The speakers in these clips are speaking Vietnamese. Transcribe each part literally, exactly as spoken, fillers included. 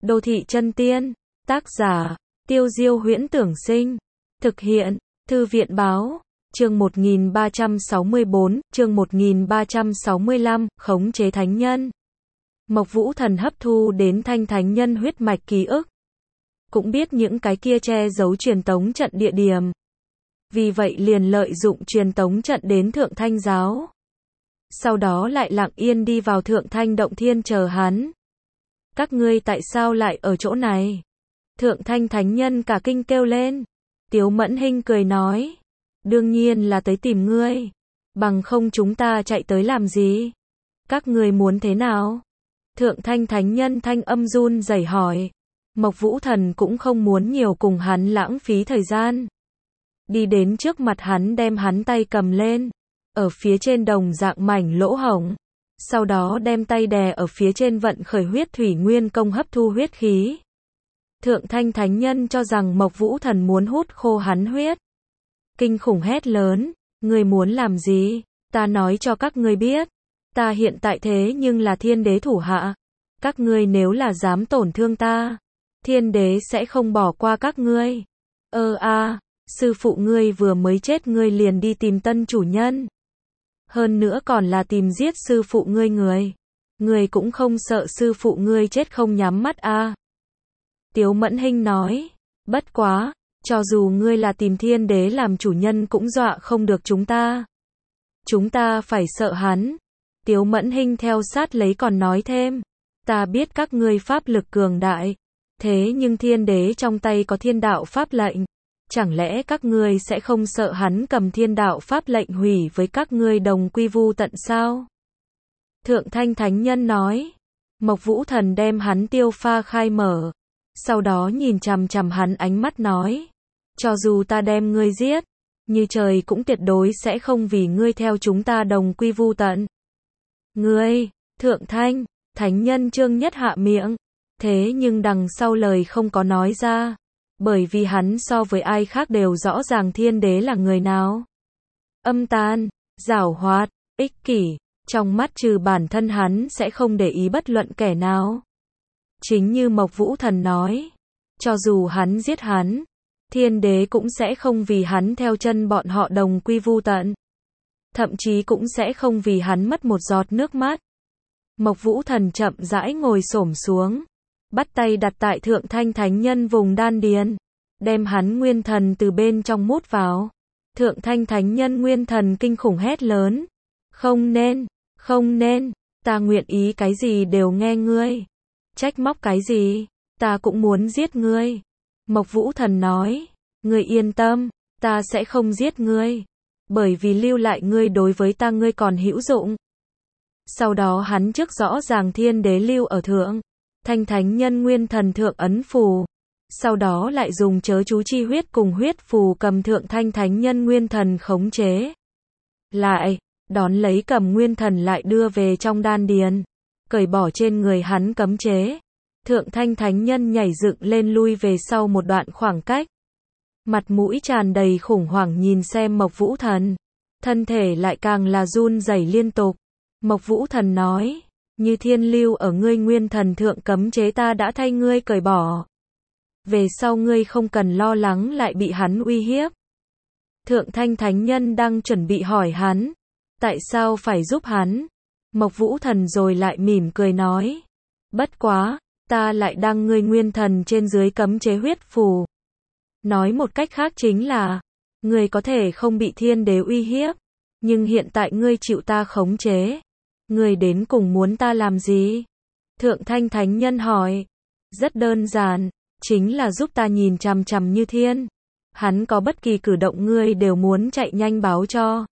Đô thị chân tiên. Tác giả, Tiêu Diêu Huyễn Tưởng Sinh. Thực hiện, Thư viện Báo. Chương một nghìn ba trăm sáu mươi bốn, chương một nghìn ba trăm sáu mươi lăm, khống chế thánh nhân. Mộc Vũ Thần hấp thu đến thanh thánh nhân huyết mạch ký ức. Cũng biết những cái kia che giấu truyền tống trận địa điểm. Vì vậy liền lợi dụng truyền tống trận đến Thượng Thanh giáo. Sau đó lại lặng yên đi vào Thượng Thanh động thiên chờ hắn. Các ngươi tại sao lại ở chỗ này? Thượng Thanh thánh nhân cả kinh kêu lên. Tiếu Mẫn Hinh cười nói. Đương nhiên là tới tìm ngươi. Bằng không chúng ta chạy tới làm gì? Các ngươi muốn thế nào? Thượng Thanh thánh nhân thanh âm run rẩy hỏi. Mộc Vũ Thần cũng không muốn nhiều cùng hắn lãng phí thời gian. Đi đến trước mặt hắn đem hắn tay cầm lên. Ở phía trên đồng dạng mảnh lỗ hổng. Sau đó đem tay đè ở phía trên vận khởi huyết thủy nguyên công hấp thu huyết khí. Thượng Thanh thánh nhân cho rằng Mộc Vũ Thần muốn hút khô hắn huyết. Kinh khủng hét lớn, ngươi muốn làm gì? Ta nói cho các ngươi biết, ta hiện tại thế nhưng là thiên đế thủ hạ. Các ngươi nếu là dám tổn thương ta, thiên đế sẽ không bỏ qua các ngươi. Ơ a, sư phụ ngươi vừa mới chết ngươi liền đi tìm tân chủ nhân. Hơn nữa còn là tìm giết sư phụ ngươi người. Ngươi cũng không sợ sư phụ ngươi chết không nhắm mắt a? À? Tiếu Mẫn Hinh nói, bất quá, cho dù ngươi là tìm thiên đế làm chủ nhân cũng dọa không được chúng ta. Chúng ta phải sợ hắn. Tiếu Mẫn Hinh theo sát lấy còn nói thêm, ta biết các ngươi pháp lực cường đại, thế nhưng thiên đế trong tay có thiên đạo pháp lệnh. Chẳng lẽ các ngươi sẽ không sợ hắn cầm thiên đạo pháp lệnh hủy với các ngươi đồng quy vu tận sao? Thượng Thanh thánh nhân nói. Mộc Vũ Thần đem hắn tiêu pha khai mở. Sau đó nhìn chằm chằm hắn ánh mắt nói. Cho dù ta đem ngươi giết, như trời cũng tuyệt đối sẽ không vì ngươi theo chúng ta đồng quy vu tận. Ngươi, Thượng Thanh, thánh nhân Trương Nhất hạ miệng. Thế nhưng đằng sau lời không có nói ra. Bởi vì hắn so với ai khác đều rõ ràng thiên đế là người nào. Âm tàn, giảo hoạt, ích kỷ, trong mắt trừ bản thân hắn sẽ không để ý bất luận kẻ nào. Chính như Mộc Vũ Thần nói, cho dù hắn giết hắn, thiên đế cũng sẽ không vì hắn theo chân bọn họ đồng quy vu tận. Thậm chí cũng sẽ không vì hắn mất một giọt nước mắt. Mộc Vũ Thần chậm rãi ngồi xổm xuống. Bắt tay đặt tại Thượng Thanh thánh nhân vùng đan điền, đem hắn nguyên thần từ bên trong mút vào. Thượng Thanh thánh nhân nguyên thần kinh khủng hét lớn, không nên, không nên, ta nguyện ý cái gì đều nghe ngươi. Trách móc cái gì, ta cũng muốn giết ngươi. Mộc Vũ Thần nói, ngươi yên tâm, ta sẽ không giết ngươi, bởi vì lưu lại ngươi đối với ta ngươi còn hữu dụng. Sau đó hắn trước rõ ràng thiên đế lưu ở Thượng Thanh thánh nhân nguyên thần thượng ấn phù. Sau đó lại dùng chớ chú chi huyết cùng huyết phù cầm Thượng Thanh thánh nhân nguyên thần khống chế. Lại, đón lấy cầm nguyên thần lại đưa về trong đan điền. Cởi bỏ trên người hắn cấm chế. Thượng Thanh thánh nhân nhảy dựng lên lui về sau một đoạn khoảng cách. Mặt mũi tràn đầy khủng hoảng nhìn xem Mộc Vũ Thần. Thân thể lại càng là run rẩy liên tục. Mộc Vũ Thần nói. Như thiên lưu ở ngươi nguyên thần thượng cấm chế ta đã thay ngươi cởi bỏ. Về sau ngươi không cần lo lắng lại bị hắn uy hiếp. Thượng Thanh thánh nhân đang chuẩn bị hỏi hắn. Tại sao phải giúp hắn? Mộc Vũ Thần rồi lại mỉm cười nói. Bất quá, ta lại đăng ngươi nguyên thần trên dưới cấm chế huyết phù. Nói một cách khác chính là, ngươi có thể không bị thiên đế uy hiếp. Nhưng hiện tại ngươi chịu ta khống chế. Ngươi đến cùng muốn ta làm gì? Thượng Thanh thánh nhân hỏi. Rất đơn giản, chính là giúp ta nhìn chằm chằm như thiên. Hắn có bất kỳ cử động ngươi đều muốn chạy nhanh báo cho.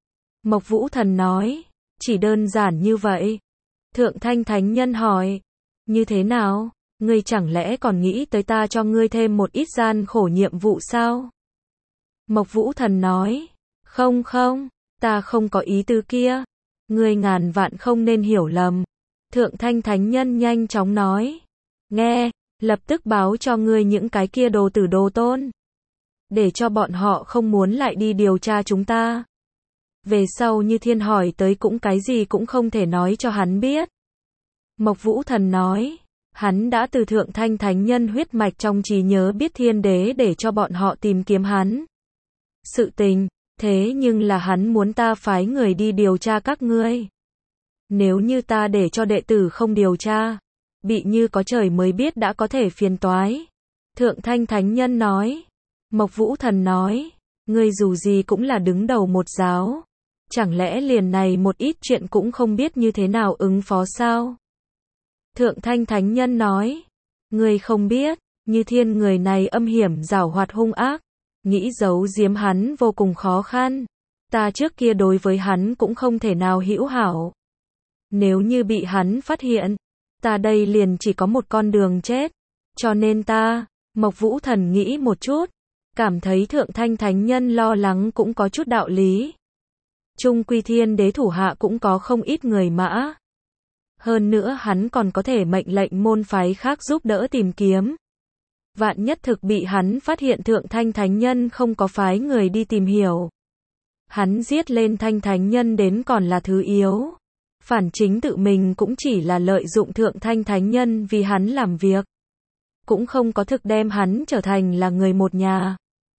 Mộc Vũ Thần nói. Chỉ đơn giản như vậy. Thượng Thanh thánh nhân hỏi. Như thế nào? Ngươi chẳng lẽ còn nghĩ tới ta cho ngươi thêm một ít gian khổ nhiệm vụ sao? Mộc Vũ Thần nói. Không không, ta không có ý tứ kia. Ngươi ngàn vạn không nên hiểu lầm. Thượng Thanh thánh nhân nhanh chóng nói. Nghe, lập tức báo cho ngươi những cái kia đồ tử đồ tôn. Để cho bọn họ không muốn lại đi điều tra chúng ta. Về sau như thiên hỏi tới cũng cái gì cũng không thể nói cho hắn biết. Mộc Vũ Thần nói. Hắn đã từ Thượng Thanh Thánh Nhân huyết mạch trong trí nhớ biết thiên đế để cho bọn họ tìm kiếm hắn. Sự tình, thế nhưng là hắn muốn ta phái người đi điều tra các ngươi. Nếu như ta để cho đệ tử không điều tra, bị như có trời mới biết đã có thể phiền toái. Thượng Thanh Thánh Nhân nói. Mộc Vũ Thần nói, ngươi dù gì cũng là đứng đầu một giáo. Chẳng lẽ liền này một ít chuyện cũng không biết như thế nào ứng phó sao? Thượng Thanh Thánh Nhân nói, ngươi không biết, Như Thiên người này âm hiểm giảo hoạt hung ác, nghĩ giấu giếm hắn vô cùng khó khăn. Ta trước kia đối với hắn cũng không thể nào hữu hảo. Nếu như bị hắn phát hiện, ta đây liền chỉ có một con đường chết. Cho nên ta, Mộc Vũ Thần nghĩ một chút, cảm thấy Thượng Thanh Thánh Nhân lo lắng cũng có chút đạo lý. Trung quy thiên đế thủ hạ cũng có không ít người mã. Hơn nữa hắn còn có thể mệnh lệnh môn phái khác giúp đỡ tìm kiếm. Vạn nhất thực bị hắn phát hiện Thượng Thanh Thánh Nhân không có phái người đi tìm hiểu. Hắn giết lên Thanh Thánh Nhân đến còn là thứ yếu. Phản chính tự mình cũng chỉ là lợi dụng Thượng Thanh Thánh Nhân vì hắn làm việc. Cũng không có thực đem hắn trở thành là người một nhà.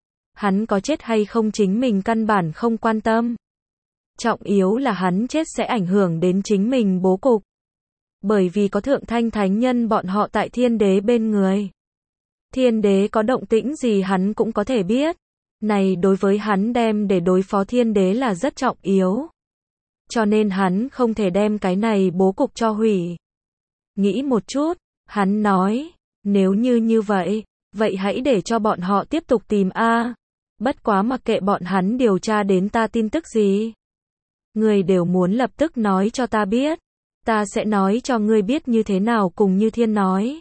Hắn có chết hay không chính mình căn bản không quan tâm. Trọng yếu là hắn chết sẽ ảnh hưởng đến chính mình bố cục. Bởi vì có Thượng Thanh Thánh Nhân bọn họ tại thiên đế bên người. Thiên đế có động tĩnh gì hắn cũng có thể biết. Này đối với hắn đem để đối phó thiên đế là rất trọng yếu. Cho nên hắn không thể đem cái này bố cục cho hủy. Nghĩ một chút, hắn nói, nếu như như vậy, vậy hãy để cho bọn họ tiếp tục tìm a. Bất quá mặc kệ bọn hắn điều tra đến ta tin tức gì. Người đều muốn lập tức nói cho ta biết. Ta sẽ nói cho ngươi biết như thế nào cùng Như Thiên nói.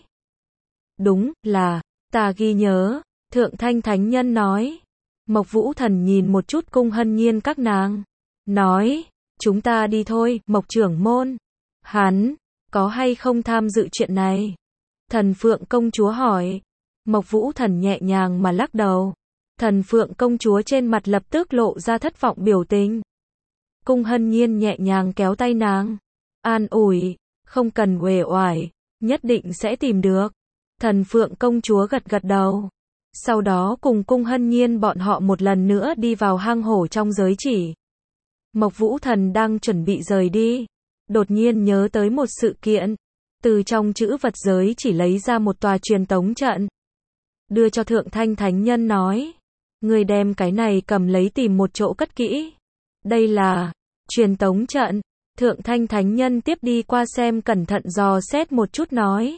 Đúng, là, ta ghi nhớ, Thượng Thanh Thánh Nhân nói. Mộc Vũ Thần nhìn một chút Cung Hân Nhiên các nàng. Nói, chúng ta đi thôi, Mộc trưởng môn. Hắn, có hay không tham dự chuyện này? Thần Phượng công chúa hỏi. Mộc Vũ Thần nhẹ nhàng mà lắc đầu. Thần Phượng công chúa trên mặt lập tức lộ ra thất vọng biểu tình. Cung Hân Nhiên nhẹ nhàng kéo tay nàng. An ủi, không cần uể oải, nhất định sẽ tìm được. Thần Phượng công chúa gật gật đầu. Sau đó cùng Cung Hân Nhiên bọn họ một lần nữa đi vào hang hổ trong giới chỉ. Mộc Vũ Thần đang chuẩn bị rời đi. Đột nhiên nhớ tới một sự kiện. Từ trong chữ vật giới chỉ lấy ra một tòa truyền tống trận. Đưa cho Thượng Thanh Thánh Nhân nói. Người đem cái này cầm lấy tìm một chỗ cất kỹ. Đây là truyền tống trận. Thượng Thanh Thánh Nhân tiếp đi qua xem cẩn thận dò xét một chút nói.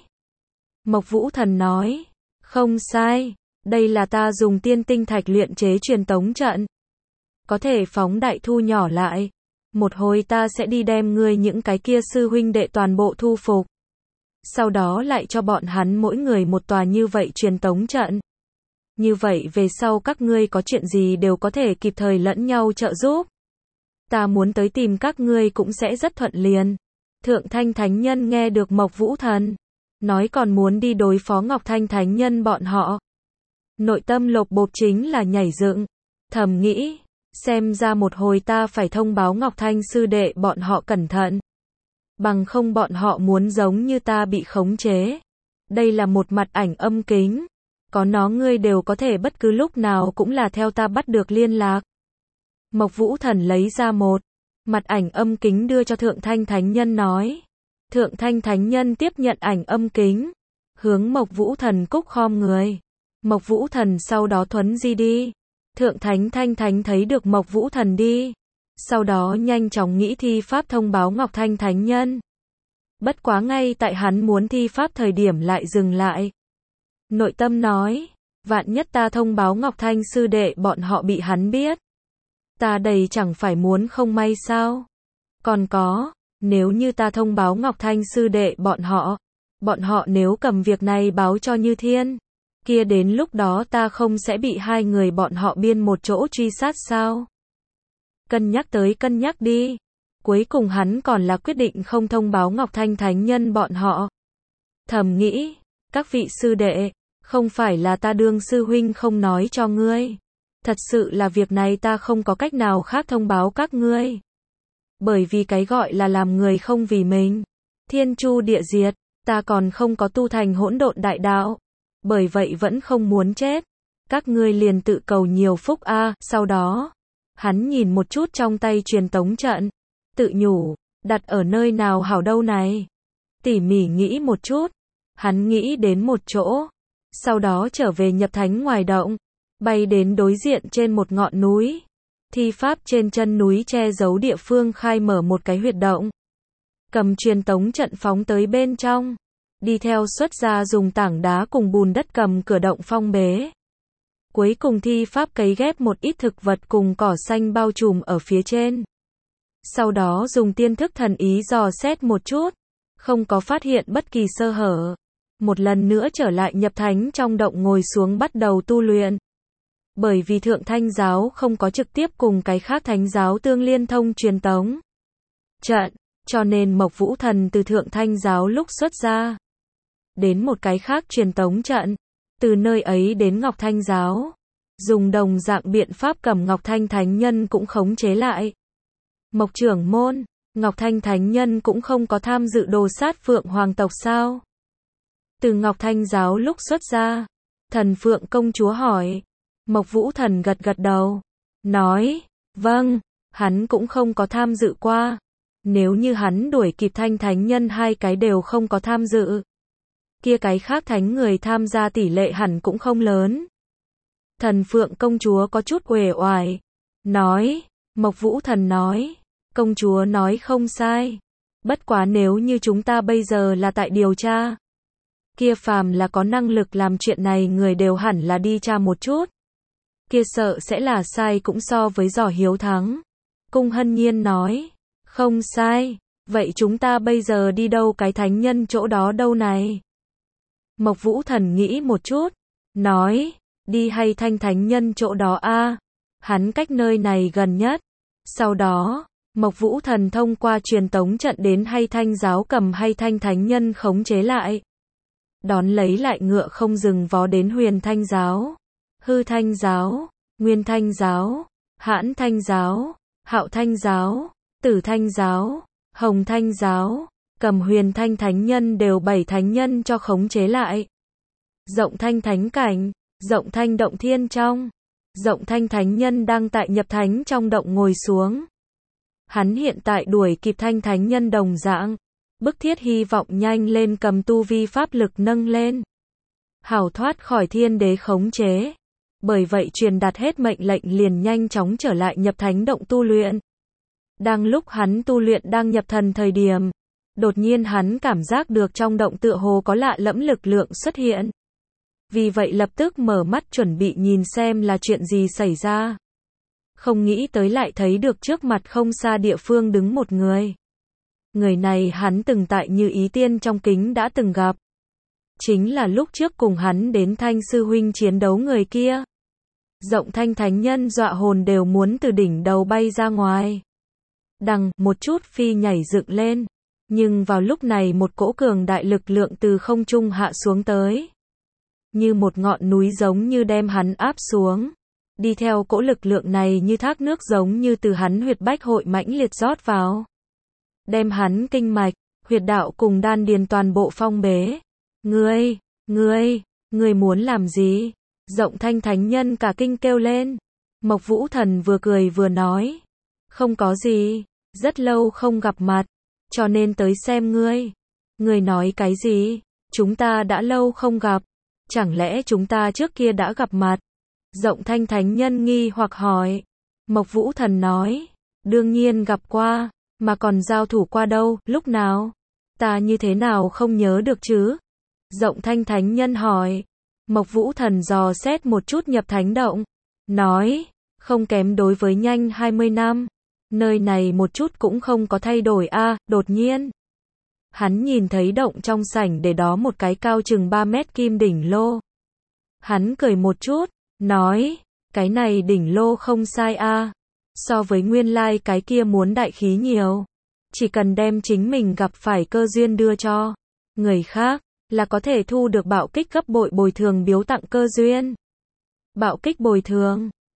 Mộc Vũ Thần nói. Không sai. Đây là ta dùng tiên tinh thạch luyện chế truyền tống trận. Có thể phóng đại thu nhỏ lại. Một hồi ta sẽ đi đem ngươi những cái kia sư huynh đệ toàn bộ thu phục. Sau đó lại cho bọn hắn mỗi người một tòa như vậy truyền tống trận. Như vậy về sau các ngươi có chuyện gì đều có thể kịp thời lẫn nhau trợ giúp. Ta muốn tới tìm các ngươi cũng sẽ rất thuận liền. Thượng Thanh Thánh Nhân nghe được Mộc Vũ Thần nói còn muốn đi đối phó Ngọc Thanh Thánh Nhân bọn họ. Nội tâm lột bột chính là nhảy dựng. Thầm nghĩ, xem ra một hồi ta phải thông báo Ngọc Thanh sư đệ bọn họ cẩn thận. Bằng không bọn họ muốn giống như ta bị khống chế. Đây là một mặt ảnh âm kính. Có nó ngươi đều có thể bất cứ lúc nào cũng là theo ta bắt được liên lạc. Mộc Vũ Thần lấy ra một mặt ảnh âm kính đưa cho Thượng Thanh Thánh Nhân nói. Thượng Thanh Thánh Nhân tiếp nhận ảnh âm kính. Hướng Mộc Vũ Thần cúc khom người. Mộc Vũ Thần sau đó thuấn di đi. Thượng Thánh Thanh Thánh thấy được Mộc Vũ Thần đi. Sau đó nhanh chóng nghĩ thi pháp thông báo Ngọc Thanh Thánh Nhân. Bất quá ngay tại hắn muốn thi pháp thời điểm lại dừng lại. Nội tâm nói, vạn nhất ta thông báo Ngọc Thanh sư đệ bọn họ bị hắn biết. Ta đây chẳng phải muốn không may sao? Còn có, nếu như ta thông báo Ngọc Thanh sư đệ bọn họ, bọn họ nếu cầm việc này báo cho Như Thiên, kia đến lúc đó ta không sẽ bị hai người bọn họ biên một chỗ truy sát sao? Cân nhắc tới cân nhắc đi. Cuối cùng hắn còn là quyết định không thông báo Ngọc Thanh Thánh Nhân bọn họ. Thầm nghĩ, các vị sư đệ, không phải là ta đương sư huynh không nói cho ngươi. Thật sự là việc này ta không có cách nào khác thông báo các ngươi. Bởi vì cái gọi là làm người không vì mình. Thiên chu địa diệt, Ta còn không có tu thành hỗn độn đại đạo, bởi vậy vẫn không muốn chết. Các ngươi liền tự cầu nhiều phúc a. Sau đó, hắn nhìn một chút trong tay truyền tống trận, tự nhủ, đặt ở nơi nào hảo đâu này. Tỉ mỉ nghĩ một chút, hắn nghĩ đến một chỗ, sau đó trở về nhập thánh ngoài động, bay đến đối diện trên một ngọn núi. Thi pháp trên chân núi che giấu địa phương khai mở một cái huyệt động. Cầm truyền tống trận phóng tới bên trong, đi theo xuất ra dùng tảng đá cùng bùn đất cầm cửa động phong bế. Cuối cùng thi pháp cấy ghép một ít thực vật cùng cỏ xanh bao trùm ở phía trên. Sau đó dùng tiên thức thần ý dò xét một chút, không có phát hiện bất kỳ sơ hở. Một lần nữa trở lại nhập thánh trong động ngồi xuống bắt đầu tu luyện. Bởi vì Thượng Thanh giáo không có trực tiếp cùng cái khác thánh giáo tương liên thông truyền tống trận, cho nên Mộc Vũ Thần từ Thượng Thanh giáo lúc xuất ra đến một cái khác truyền tống trận, từ nơi ấy đến Ngọc Thanh giáo, dùng đồng dạng biện pháp cầm Ngọc Thanh Thánh Nhân cũng khống chế lại. Mộc trưởng môn, Ngọc Thanh Thánh Nhân cũng không có tham dự đồ sát Phượng Hoàng tộc sao? Từ Ngọc Thanh giáo lúc xuất ra, Thần Phượng công chúa hỏi. Mộc Vũ Thần gật gật đầu, nói, vâng, hắn cũng không có tham dự qua. Nếu như hắn đuổi kịp Thanh Thánh Nhân hai cái đều không có tham dự, kia cái khác thánh người tham gia tỷ lệ hẳn cũng không lớn. Thần Phượng công chúa có chút uể oải, nói, Mộc Vũ Thần nói, công chúa nói không sai. Bất quá nếu như chúng ta bây giờ là tại điều tra, kia phàm là có năng lực làm chuyện này người đều hẳn là đi tra một chút. Kia sợ sẽ là sai cũng so với giỏ hiếu thắng. Cung Hân Nhiên nói, không sai, vậy chúng ta bây giờ đi đâu cái thánh nhân chỗ đó đâu này? Mộc Vũ Thần nghĩ một chút, nói, đi hay Thanh Thánh Nhân chỗ đó a, hắn cách nơi này gần nhất. Sau đó, Mộc Vũ Thần thông qua truyền tống trận đến hay Thanh giáo cầm hay Thanh Thánh Nhân khống chế lại. Đón lấy lại ngựa không dừng vó đến Huyền Thanh giáo, Hư Thanh giáo, Nguyên Thanh giáo, Hãn Thanh giáo, Hạo Thanh giáo, Tử Thanh giáo, Hồng Thanh giáo, cầm Huyền Thanh Thánh Nhân đều bảy thánh nhân cho khống chế lại. Rộng Thanh Thánh cảnh, Rộng Thanh động thiên trong, Rộng Thanh Thánh Nhân đang tại nhập thánh trong động ngồi xuống. Hắn hiện tại đuổi kịp Thanh Thánh Nhân đồng dạng, bức thiết hy vọng nhanh lên cầm tu vi pháp lực nâng lên, hảo thoát khỏi thiên đế khống chế. Bởi vậy truyền đạt hết mệnh lệnh liền nhanh chóng trở lại nhập thánh động tu luyện. Đang lúc hắn tu luyện đang nhập thần thời điểm, đột nhiên hắn cảm giác được trong động tựa hồ có lạ lẫm lực lượng xuất hiện. Vì vậy lập tức mở mắt chuẩn bị nhìn xem là chuyện gì xảy ra. Không nghĩ tới lại thấy được trước mặt không xa địa phương đứng một người. Người này hắn từng tại Như Ý Tiên trong kính đã từng gặp. Chính là lúc trước cùng hắn đến Thanh sư huynh chiến đấu người kia. Rộng Thanh Thánh Nhân dọa hồn đều muốn từ đỉnh đầu bay ra ngoài. Đằng, một chút phi nhảy dựng lên. Nhưng vào lúc này một cỗ cường đại lực lượng từ không trung hạ xuống tới. Như một ngọn núi giống như đem hắn áp xuống. Đi theo cỗ lực lượng này như thác nước giống như từ hắn huyệt bách hội mãnh liệt rót vào. Đem hắn kinh mạch, huyệt đạo cùng đan điền toàn bộ phong bế. Ngươi, ngươi, ngươi muốn làm gì? Rộng Thanh Thánh Nhân cả kinh kêu lên. Mộc Vũ Thần vừa cười vừa nói. Không có gì, rất lâu không gặp mặt, cho nên tới xem ngươi. Ngươi nói cái gì? Chúng ta đã lâu không gặp, chẳng lẽ chúng ta trước kia đã gặp mặt? Rộng Thanh Thánh Nhân nghi hoặc hỏi. Mộc Vũ Thần nói, đương nhiên gặp qua, mà còn giao thủ qua đâu, lúc nào? Ta như thế nào không nhớ được chứ? Rộng Thanh Thánh Nhân hỏi. Mộc Vũ Thần dò xét một chút nhập thánh động, nói, không kém đối với nhanh hai mươi năm, nơi này một chút cũng không có thay đổi a. À, đột nhiên, hắn nhìn thấy động trong sảnh để đó một cái cao chừng ba mét kim đỉnh lô. Hắn cười một chút, nói, cái này đỉnh lô không sai a, à, so với nguyên lai cái kia muốn đại khí nhiều, chỉ cần đem chính mình gặp phải cơ duyên đưa cho người khác, là có thể thu được bạo kích gấp bội bồi thường biếu tặng cơ duyên. Bạo kích bồi thường,